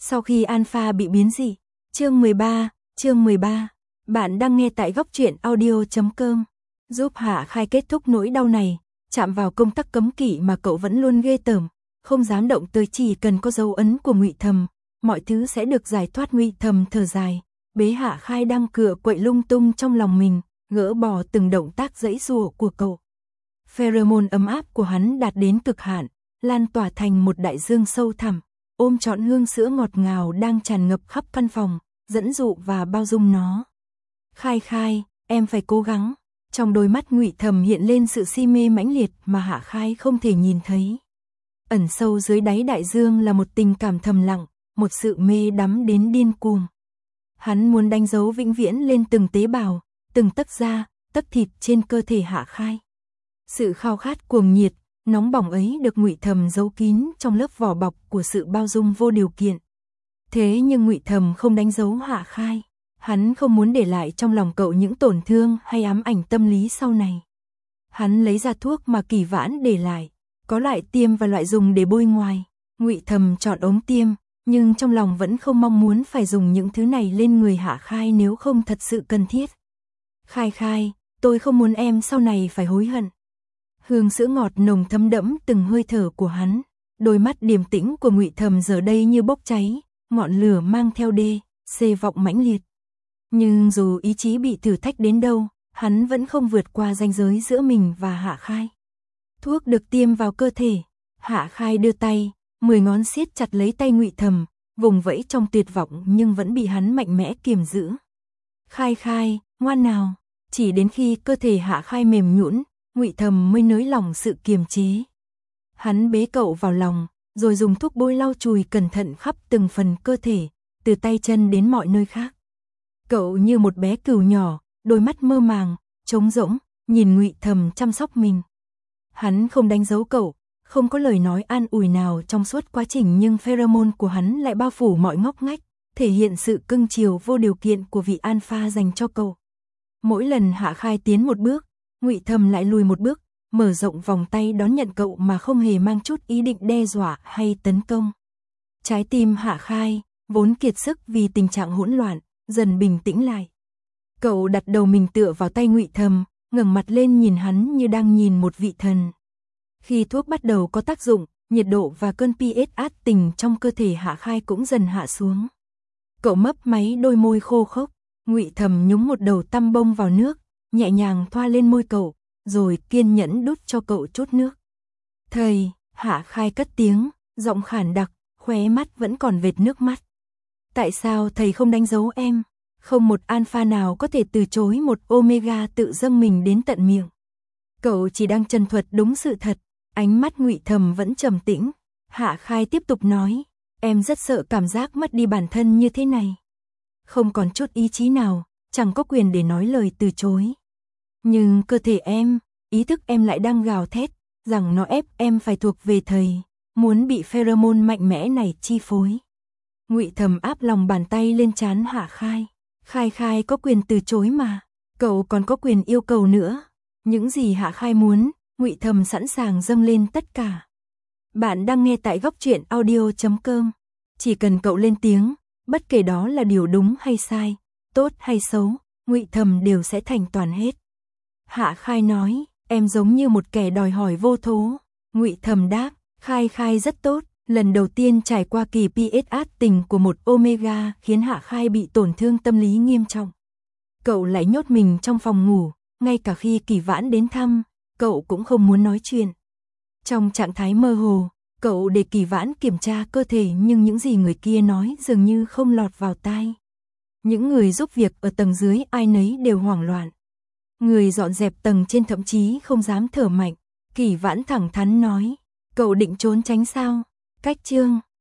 Sau khi Alpha bị biến dị. Chương 13. Bạn đang nghe tại góc truyện audio.com. Giúp Hạ Khai kết thúc nỗi đau này, chạm vào công tắc cấm kỵ mà cậu vẫn luôn ghê tởm, không dám động tới, chỉ cần có dấu ấn của Ngụy Thầm, mọi thứ sẽ được giải thoát. Ngụy Thầm thở dài, bế Hạ Khai đang cựa quậy lung tung trong lòng mình, gỡ bỏ từng động tác giãy giụa của cậu. Pheromone ấm áp của hắn đạt đến cực hạn, lan tỏa thành một đại dương sâu thẳm, ôm trọn hương sữa ngọt ngào đang tràn ngập khắp căn phòng, dẫn dụ và bao dung nó. Khai, em phải cố gắng. Trong đôi mắt Ngụy Thầm hiện lên sự si mê mãnh liệt mà Hạ Khai không thể nhìn thấy. Ẩn sâu dưới đáy đại dương là một tình cảm thầm lặng, một sự mê đắm đến điên cuồng. Hắn muốn đánh dấu vĩnh viễn lên từng tế bào, từng tấc da, tấc thịt trên cơ thể Hạ Khai. Sự khao khát cuồng nhiệt, nóng bỏng ấy được Ngụy Thầm giấu kín trong lớp vỏ bọc của sự bao dung vô điều kiện. Thế nhưng Ngụy Thầm không đánh dấu Hạ Khai. Hắn không muốn để lại trong lòng cậu những tổn thương hay ám ảnh tâm lý sau này. Hắn lấy ra thuốc mà Kỳ Vãn để lại, có loại tiêm và loại dùng để bôi ngoài. Ngụy Thầm chọn ống tiêm, nhưng trong lòng vẫn không mong muốn phải dùng những thứ này lên người Hạ Khai nếu không thật sự cần thiết. Khai, tôi không muốn em sau này phải hối hận. Hương sữa ngọt nồng thấm đẫm từng hơi thở của hắn, đôi mắt điềm tĩnh của Ngụy Thầm giờ đây như bốc cháy, ngọn lửa mang theo xê vọng mãnh liệt. Nhưng dù ý chí bị thử thách đến đâu, hắn vẫn không vượt qua ranh giới giữa mình và Hạ Khai. Thuốc được tiêm vào cơ thể, Hạ Khai đưa tay, 10 ngón siết chặt lấy tay Ngụy Thầm, vùng vẫy trong tuyệt vọng nhưng vẫn bị hắn mạnh mẽ kiềm giữ. Khai, ngoan nào. Chỉ đến khi cơ thể Hạ Khai mềm nhũn, Ngụy Thầm mới nới lỏng sự kiềm chế. Hắn bế cậu vào lòng, rồi dùng thuốc bôi lau chùi cẩn thận khắp từng phần cơ thể, từ tay chân đến mọi nơi khác. Cậu như một bé cừu nhỏ, đôi mắt mơ màng, trống rỗng, nhìn Ngụy Thầm chăm sóc mình. Hắn không đánh dấu cậu, không có lời nói an ủi nào trong suốt quá trình, nhưng pheromone của hắn lại bao phủ mọi ngóc ngách, thể hiện sự cưng chiều vô điều kiện của vị Alpha dành cho cậu. Mỗi lần Hạ Khai tiến một bước, Ngụy Thầm lại lùi một bước, mở rộng vòng tay đón nhận cậu mà không hề mang chút ý định đe dọa hay tấn công. Trái tim Hạ Khai, vốn kiệt sức vì tình trạng hỗn loạn, dần bình tĩnh lại. Cậu đặt đầu mình tựa vào tay Ngụy Thầm, ngẩng mặt lên nhìn hắn như đang nhìn một vị thần. Khi thuốc bắt đầu có tác dụng, nhiệt độ và cơn pH tình trong cơ thể Hạ Khai cũng dần hạ xuống. Cậu mấp máy đôi môi khô khốc, Ngụy Thầm nhúng một đầu tăm bông vào nước, nhẹ nhàng thoa lên môi cậu, rồi kiên nhẫn đút cho cậu chút nước. Thầy, Hạ Khai cất tiếng, giọng khản đặc, khóe mắt vẫn còn vệt nước mắt. Tại sao thầy không đánh dấu em? Không một Alpha nào có thể từ chối một Omega tự dâng mình đến tận miệng. Cậu chỉ đang trần thuật đúng sự thật. Ánh mắt Ngụy Thầm vẫn trầm tĩnh. Hạ Khai tiếp tục nói, em rất sợ cảm giác mất đi bản thân như thế này. Không còn chút ý chí nào, chẳng có quyền để nói lời từ chối. Nhưng cơ thể em, ý thức em lại đang gào thét, rằng nó ép em phải thuộc về thầy, muốn bị pheromone mạnh mẽ này chi phối. Ngụy Thầm áp lòng bàn tay lên trán Hạ Khai. Khai có quyền từ chối mà, cậu còn có quyền yêu cầu nữa. Những gì Hạ Khai muốn, Ngụy Thầm sẵn sàng dâng lên tất cả. Bạn đang nghe tại góc truyện audio.com. Chỉ cần cậu lên tiếng, bất kể đó là điều đúng hay sai, tốt hay xấu, Ngụy Thầm đều sẽ thành toàn hết. Hạ Khai nói, em giống như một kẻ đòi hỏi vô thố. Ngụy Thầm đáp, Khai rất tốt. Lần đầu tiên trải qua kỳ pH tình của một Omega khiến Hạ Khai bị tổn thương tâm lý nghiêm trọng. Cậu lại nhốt mình trong phòng ngủ, ngay cả khi Kỳ Vãn đến thăm, cậu cũng không muốn nói chuyện. Trong trạng thái mơ hồ, cậu để Kỳ Vãn kiểm tra cơ thể, nhưng những gì người kia nói dường như không lọt vào tai. Những người giúp việc ở tầng dưới ai nấy đều hoảng loạn. Người dọn dẹp tầng trên thậm chí không dám thở mạnh. Kỳ Vãn thẳng thắn nói, cậu định trốn tránh sao? Cách chương